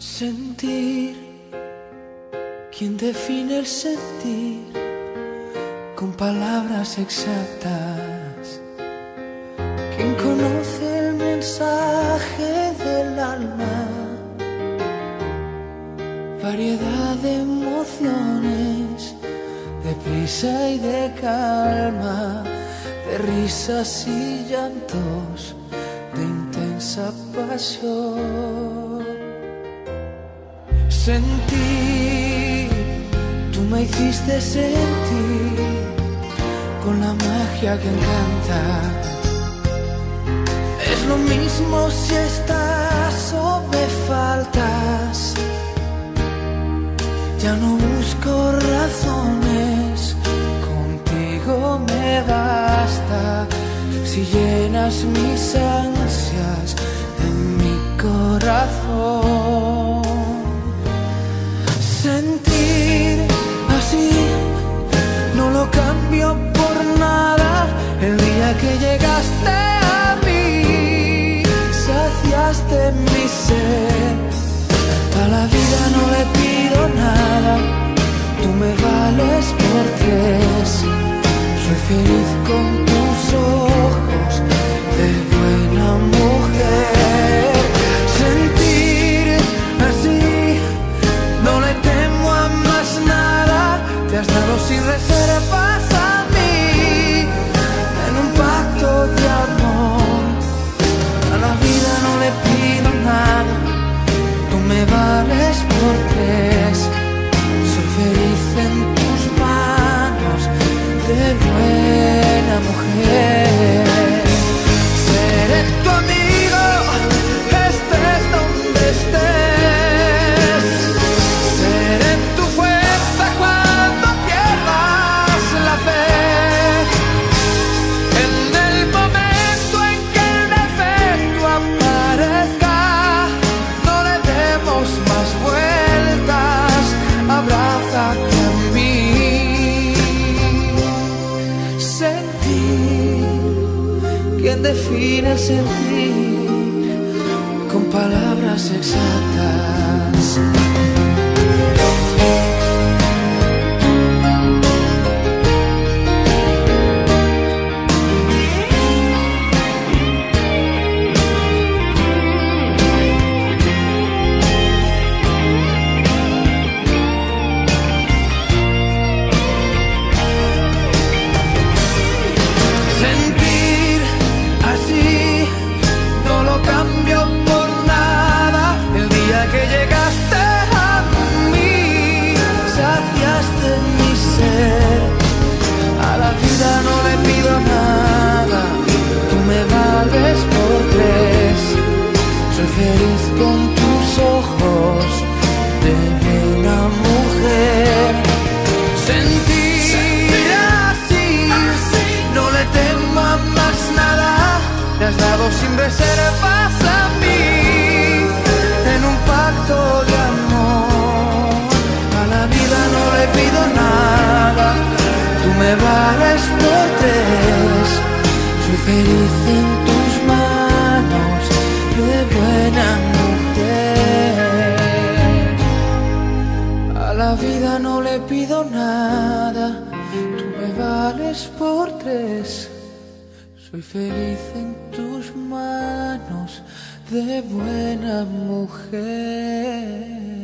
Sentir, ¿quién define el sentir con palabras exactas? ¿Quién conoce el mensaje del alma? Variedad de emociones, de prisa y de calma, de risas y llantos, de intensa pasión. Sentir, tú me hiciste sentir con la magia que encanta. Es lo mismo si estás o me faltas. Ya no busco razones, contigo me basta. Si llenas mis ansias en mi corazón. Sentir así no lo cambio por nada. El día que llegaste a mí, saciaste mi sed. A la vida no le pido nada, tú me vales por tres. Soy feliz con tus ojos de buena mujer. Sentir así, no le temo a más nada. Te has dado sin reservas a mí, en un pacto de amor. A la vida no le pido nada, tú me vales por tres. Soy feliz en tus manos de buena mujer. Seré tu amigo, estés donde estés. Seré tu fuerza cuando pierdas la fe. En el momento en que el defecto aparezca, no le demos más vueltas. Abrázate a mí. Sentir, ¿quién define sentir con palabras exactas? Sentir así no lo cambio por nada. El día que llegaste a mí, saciaste mi ser. A la vida no le pido nada, tú me vales por tres. Soy feliz con tus ojos de buena mujer. Sentir así, no le temo a más nada. Te has dado sin reservas a mí, en un pacto de amor. A la vida no le pido nada, tú me vales por tres. Soy feliz en tus manos de buena mujer. A la vida no le pido nada, tú me vales por tres. Soy feliz en tus manos de buena mujer.